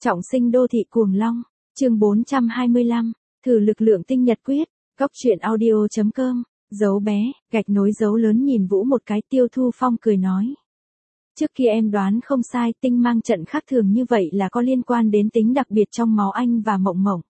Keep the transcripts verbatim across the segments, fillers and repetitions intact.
Trọng sinh đô thị cuồng long, chương bốn trăm hai mươi lăm, thử lực lượng tinh nhật quyết, Cóc truyện audio chấm com, dấu bé, gạch nối dấu lớn nhìn Vũ một cái. Tiêu Thu Phong cười nói. Trước kia em đoán không sai, tinh mang trận khác thường như vậy là có liên quan đến tính đặc biệt trong máu anh và Mộng Mộng.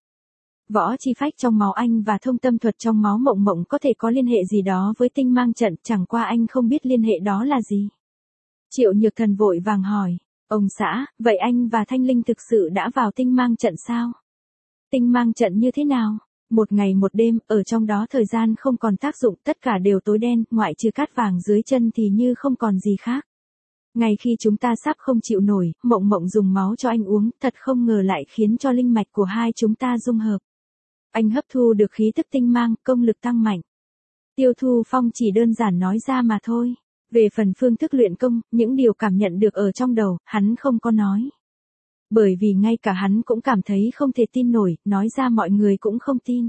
Võ chi phách trong máu anh và thông tâm thuật trong máu Mộng Mộng có thể có liên hệ gì đó với tinh mang trận, chẳng qua anh không biết liên hệ đó là gì. Triệu Nhược Thần vội vàng hỏi, ông xã, vậy anh và Thanh Linh thực sự đã vào tinh mang trận sao? Tinh mang trận như thế nào? Một ngày một đêm, ở trong đó thời gian không còn tác dụng, tất cả đều tối đen, ngoại trừ cát vàng dưới chân thì như không còn gì khác. Ngay khi chúng ta sắp không chịu nổi, Mộng Mộng dùng máu cho anh uống, thật không ngờ lại khiến cho linh mạch của hai chúng ta dung hợp. Anh hấp thu được khí tức tinh mang, công lực tăng mạnh. Tiêu Thu Phong chỉ đơn giản nói ra mà thôi. Về phần phương thức luyện công, những điều cảm nhận được ở trong đầu, hắn không có nói. Bởi vì ngay cả hắn cũng cảm thấy không thể tin nổi, nói ra mọi người cũng không tin.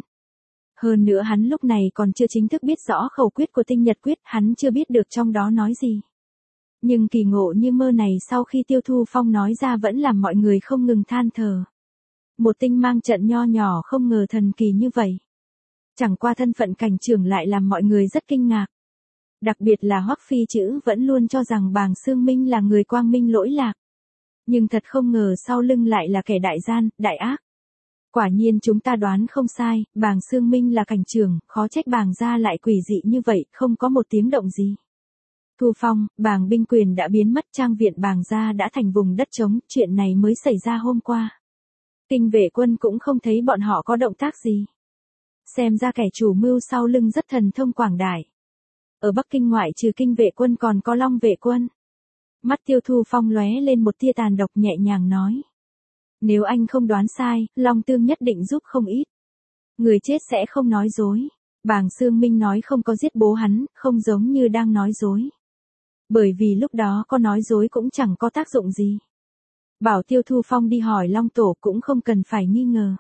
Hơn nữa hắn lúc này còn chưa chính thức biết rõ khẩu quyết của tinh nhật quyết, hắn chưa biết được trong đó nói gì. Nhưng kỳ ngộ như mơ này sau khi Tiêu Thu Phong nói ra vẫn làm mọi người không ngừng than thở. Một tinh mang trận nho nhỏ không ngờ thần kỳ như vậy. Chẳng qua thân phận cảnh trưởng lại làm mọi người rất kinh ngạc. Đặc biệt là Hoắc Phi Chữ vẫn luôn cho rằng Bàng Xương Minh là người quang minh lỗi lạc. Nhưng thật không ngờ sau lưng lại là kẻ đại gian, đại ác. Quả nhiên chúng ta đoán không sai, Bàng Xương Minh là cảnh trưởng, khó trách Bàng gia lại quỷ dị như vậy, không có một tiếng động gì. Thu Phong, Bàng binh quyền đã biến mất, trang viện Bàng gia đã thành vùng đất trống, chuyện này mới xảy ra hôm qua. Tinh vệ quân cũng không thấy bọn họ có động tác gì. Xem ra kẻ chủ mưu sau lưng rất thần thông quảng đại. Ở Bắc Kinh ngoại trừ Kinh vệ quân còn có Long vệ quân. Mắt Tiêu Thu Phong lóe lên một tia tàn độc, nhẹ nhàng nói. Nếu anh không đoán sai, Long Tương nhất định giúp không ít. Người chết sẽ không nói dối. Bàng Xương Minh nói không có giết bố hắn, không giống như đang nói dối. Bởi vì lúc đó có nói dối cũng chẳng có tác dụng gì. Bảo Tiêu Thu Phong đi hỏi Long Tổ cũng không cần phải nghi ngờ.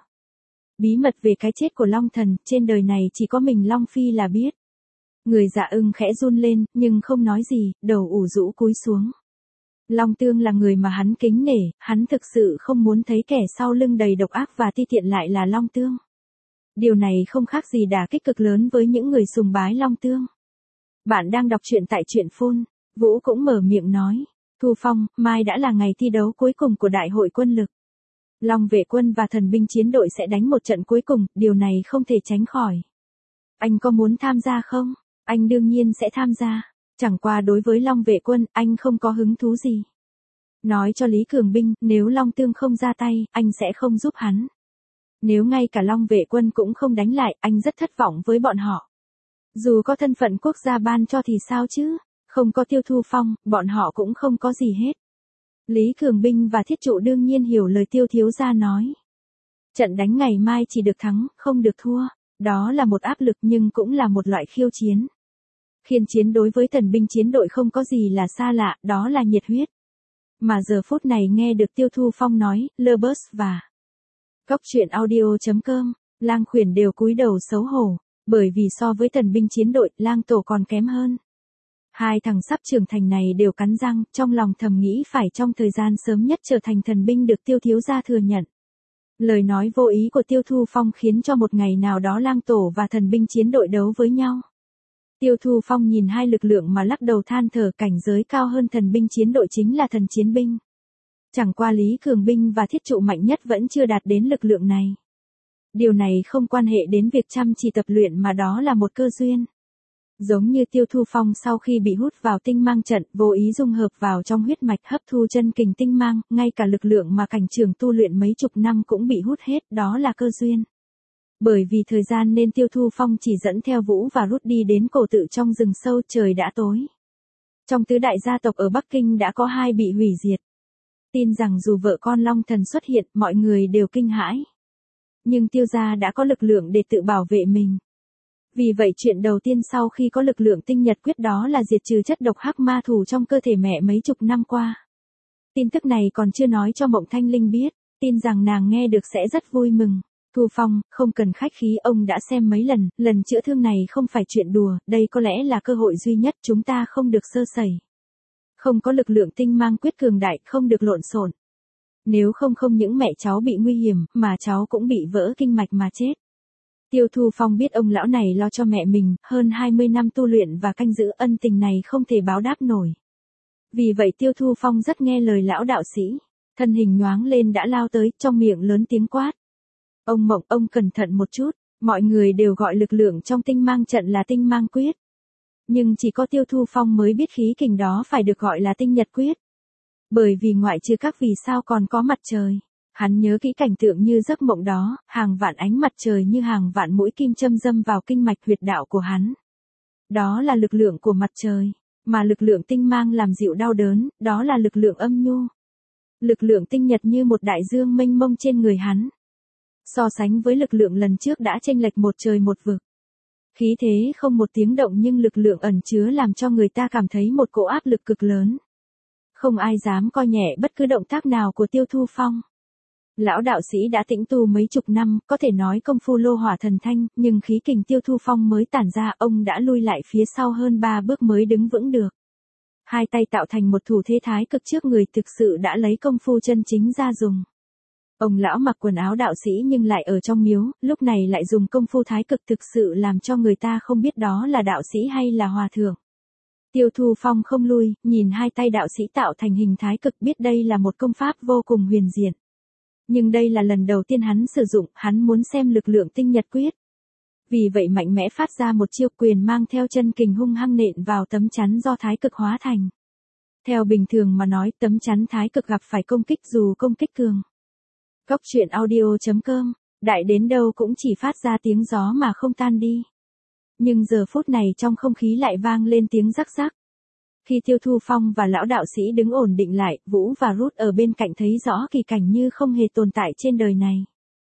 Bí mật về cái chết của Long Thần, trên đời này chỉ có mình Long Phi là biết. Người Dạ Ưng khẽ run lên, nhưng không nói gì, đầu ủ rũ cúi xuống. Long Tương là người mà hắn kính nể, hắn thực sự không muốn thấy kẻ sau lưng đầy độc ác và ti tiện lại là Long Tương. Điều này không khác gì đả kích cực lớn với những người sùng bái Long Tương. Bạn đang đọc truyện tại truyện phun, Vũ cũng mở miệng nói. Thu Phong, mai đã là ngày thi đấu cuối cùng của đại hội quân lực. Long vệ quân và thần binh chiến đội sẽ đánh một trận cuối cùng, điều này không thể tránh khỏi. Anh có muốn tham gia không? Anh đương nhiên sẽ tham gia. Chẳng qua đối với Long vệ quân, anh không có hứng thú gì. Nói cho Lý Cường Binh, nếu Long Tương không ra tay, anh sẽ không giúp hắn. Nếu ngay cả Long vệ quân cũng không đánh lại, anh rất thất vọng với bọn họ. Dù có thân phận quốc gia ban cho thì sao chứ? Không có Tiêu Thu Phong, bọn họ cũng không có gì hết. Lý Cường Binh và Thiết Trụ đương nhiên hiểu lời Tiêu thiếu gia nói. Trận đánh ngày mai chỉ được thắng, không được thua. Đó là một áp lực nhưng cũng là một loại khiêu chiến. Khiên chiến đối với thần binh chiến đội không có gì là xa lạ, đó là nhiệt huyết. Mà giờ phút này nghe được Tiêu Thu Phong nói, Lơ-bớt và Cóc truyện audio chấm com, Lang Khuyển đều cúi đầu xấu hổ, bởi vì so với thần binh chiến đội, Lang Tổ còn kém hơn. Hai thằng sắp trưởng thành này đều cắn răng, trong lòng thầm nghĩ phải trong thời gian sớm nhất trở thành thần binh được Tiêu thiếu gia thừa nhận. Lời nói vô ý của Tiêu Thu Phong khiến cho một ngày nào đó Lang Tổ và thần binh chiến đội đấu với nhau. Tiêu Thu Phong nhìn hai lực lượng mà lắc đầu than thở, cảnh giới cao hơn thần binh chiến đội chính là thần chiến binh. Chẳng qua Lý Cường Binh và Thiết Trụ mạnh nhất vẫn chưa đạt đến lực lượng này. Điều này không quan hệ đến việc chăm chỉ tập luyện mà đó là một cơ duyên. Giống như Tiêu Thu Phong sau khi bị hút vào tinh mang trận, vô ý dung hợp vào trong huyết mạch hấp thu chân kình tinh mang, ngay cả lực lượng mà cảnh trường tu luyện mấy chục năm cũng bị hút hết, đó là cơ duyên. Bởi vì thời gian nên Tiêu Thu Phong chỉ dẫn theo Vũ và rút đi đến cổ tự trong rừng sâu, trời đã tối. Trong tứ đại gia tộc ở Bắc Kinh đã có hai bị hủy diệt. Tin rằng dù vợ con Long Thần xuất hiện, mọi người đều kinh hãi. Nhưng Tiêu gia đã có lực lượng để tự bảo vệ mình. Vì vậy chuyện đầu tiên sau khi có lực lượng tinh nhật quyết đó là diệt trừ chất độc hắc ma thù trong cơ thể mẹ mấy chục năm qua. Tin tức này còn chưa nói cho Mộng Thanh Linh biết, tin rằng nàng nghe được sẽ rất vui mừng. Thu Phong, không cần khách khí, ông đã xem mấy lần, lần chữa thương này không phải chuyện đùa, đây có lẽ là cơ hội duy nhất, chúng ta không được sơ sẩy. Không có lực lượng tinh mang quyết cường đại, không được lộn xộn. Nếu không không những mẹ cháu bị nguy hiểm, mà cháu cũng bị vỡ kinh mạch mà chết. Tiêu Thu Phong biết ông lão này lo cho mẹ mình, hơn hai mươi năm tu luyện và canh giữ ân tình này không thể báo đáp nổi. Vì vậy Tiêu Thu Phong rất nghe lời lão đạo sĩ, thân hình nhoáng lên đã lao tới, trong miệng lớn tiếng quát. Ông Mộng, ông cẩn thận một chút, mọi người đều gọi lực lượng trong tinh mang trận là tinh mang quyết. Nhưng chỉ có Tiêu Thu Phong mới biết khí kình đó phải được gọi là tinh nhật quyết. Bởi vì ngoại trừ các vì sao còn có mặt trời. Hắn nhớ kỹ cảnh tượng như giấc mộng đó, hàng vạn ánh mặt trời như hàng vạn mũi kim châm dâm vào kinh mạch huyệt đạo của hắn. Đó là lực lượng của mặt trời, mà lực lượng tinh mang làm dịu đau đớn, đó là lực lượng âm nhu. Lực lượng tinh nhật như một đại dương mênh mông trên người hắn. So sánh với lực lượng lần trước đã chênh lệch một trời một vực. Khí thế không một tiếng động nhưng lực lượng ẩn chứa làm cho người ta cảm thấy một cỗ áp lực cực lớn. Không ai dám coi nhẹ bất cứ động tác nào của Tiêu Thu Phong. Lão đạo sĩ đã tĩnh tu mấy chục năm, có thể nói công phu lô hỏa thần thanh, nhưng khí kình Tiêu Thu Phong mới tản ra, ông đã lui lại phía sau hơn ba bước mới đứng vững được. Hai tay tạo thành một thủ thế thái cực trước người, thực sự đã lấy công phu chân chính ra dùng. Ông lão mặc quần áo đạo sĩ nhưng lại ở trong miếu, lúc này lại dùng công phu thái cực, thực sự làm cho người ta không biết đó là đạo sĩ hay là hòa thượng. Tiêu Thu Phong không lui, nhìn hai tay đạo sĩ tạo thành hình thái cực, biết đây là một công pháp vô cùng huyền diệu. Nhưng đây là lần đầu tiên hắn sử dụng, hắn muốn xem lực lượng tinh nhật quyết. Vì vậy mạnh mẽ phát ra một chiêu quyền mang theo chân kình hung hăng nện vào tấm chắn do thái cực hóa thành. Theo bình thường mà nói, tấm chắn thái cực gặp phải công kích dù công kích cường. Cốc truyện audio chấm com, đại đến đâu cũng chỉ phát ra tiếng gió mà không tan đi. Nhưng giờ phút này trong không khí lại vang lên tiếng rắc rắc. Khi Tiêu Thu Phong và lão đạo sĩ đứng ổn định lại, Vũ và Rút ở bên cạnh thấy rõ kỳ cảnh như không hề tồn tại trên đời này.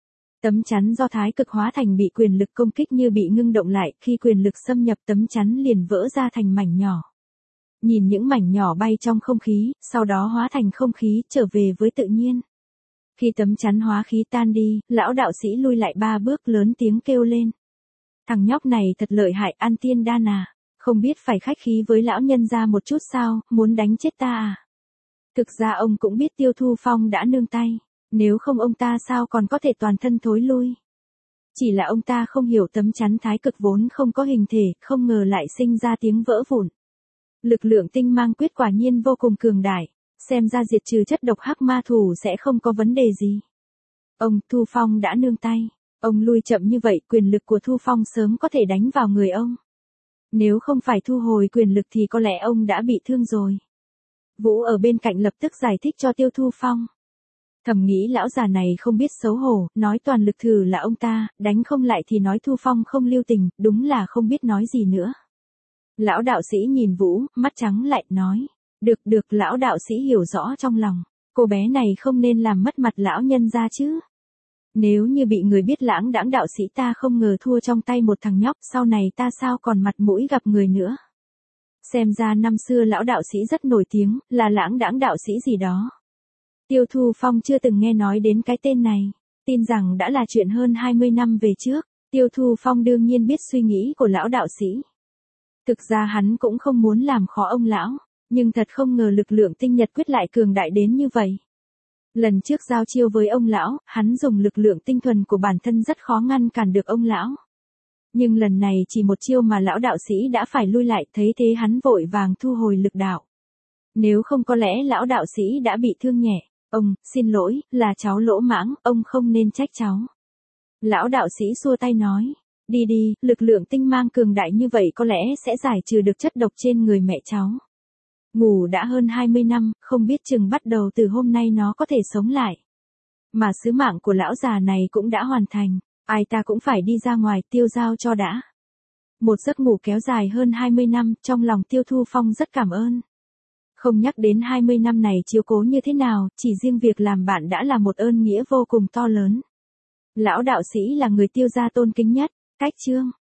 Tấm chắn do thái cực hóa thành bị quyền lực công kích như bị ngưng động lại, khi quyền lực xâm nhập tấm chắn liền vỡ ra thành mảnh nhỏ. Nhìn những mảnh nhỏ bay trong không khí, sau đó hóa thành không khí, trở về với tự nhiên. Khi tấm chắn hóa khí tan đi, lão đạo sĩ lui lại ba bước lớn tiếng kêu lên. Thằng nhóc này thật lợi hại, ăn tiên đan à, không biết phải khách khí với lão nhân ra một chút sao, muốn đánh chết ta à. Thực ra ông cũng biết Tiêu Thu Phong đã nương tay, nếu không ông ta sao còn có thể toàn thân thối lui. Chỉ là ông ta không hiểu tấm chắn thái cực vốn không có hình thể, không ngờ lại sinh ra tiếng vỡ vụn. Lực lượng tinh mang quyết quả nhiên vô cùng cường đại, xem ra diệt trừ chất độc hắc ma thủ sẽ không có vấn đề gì. Ông Thu Phong đã nương tay, ông lui chậm như vậy, quyền lực của Thu Phong sớm có thể đánh vào người ông. Nếu không phải thu hồi quyền lực thì có lẽ ông đã bị thương rồi. Vũ ở bên cạnh lập tức giải thích cho Tiêu Thu Phong. Thầm nghĩ lão già này không biết xấu hổ, nói toàn lực thử là ông ta, đánh không lại thì nói Thu Phong không lưu tình, đúng là không biết nói gì nữa. Lão đạo sĩ nhìn Vũ, mắt trắng lại, nói. Được được, lão đạo sĩ hiểu rõ trong lòng, cô bé này không nên làm mất mặt lão nhân ra chứ. Nếu như bị người biết lãng đãng đạo sĩ ta không ngờ thua trong tay một thằng nhóc, sau này ta sao còn mặt mũi gặp người nữa. Xem ra năm xưa lão đạo sĩ rất nổi tiếng, là lãng đãng đạo sĩ gì đó. Tiêu Thu Phong chưa từng nghe nói đến cái tên này, tin rằng đã là chuyện hơn hai mươi năm về trước. Tiêu Thu Phong đương nhiên biết suy nghĩ của lão đạo sĩ. Thực ra hắn cũng không muốn làm khó ông lão, nhưng thật không ngờ lực lượng tinh nhật quyết lại cường đại đến như vậy. Lần trước giao chiêu với ông lão, hắn dùng lực lượng tinh thuần của bản thân rất khó ngăn cản được ông lão. Nhưng lần này chỉ một chiêu mà lão đạo sĩ đã phải lui lại, thấy thế hắn vội vàng thu hồi lực đạo. Nếu không có lẽ lão đạo sĩ đã bị thương nhẹ. Ông, xin lỗi, là cháu lỗ mãng, ông không nên trách cháu. Lão đạo sĩ xua tay nói, đi đi, lực lượng tinh mang cường đại như vậy có lẽ sẽ giải trừ được chất độc trên người mẹ cháu. Ngủ đã hơn hai mươi năm, không biết chừng bắt đầu từ hôm nay nó có thể sống lại. Mà sứ mạng của lão già này cũng đã hoàn thành, ai ta cũng phải đi ra ngoài tiêu giao cho đã. Một giấc ngủ kéo dài hơn hai mươi năm, trong lòng Tiêu Thu Phong rất cảm ơn. Không nhắc đến hai mươi năm này chiếu cố như thế nào, chỉ riêng việc làm bạn đã là một ơn nghĩa vô cùng to lớn. Lão đạo sĩ là người Tiêu gia tôn kính nhất. Cách chương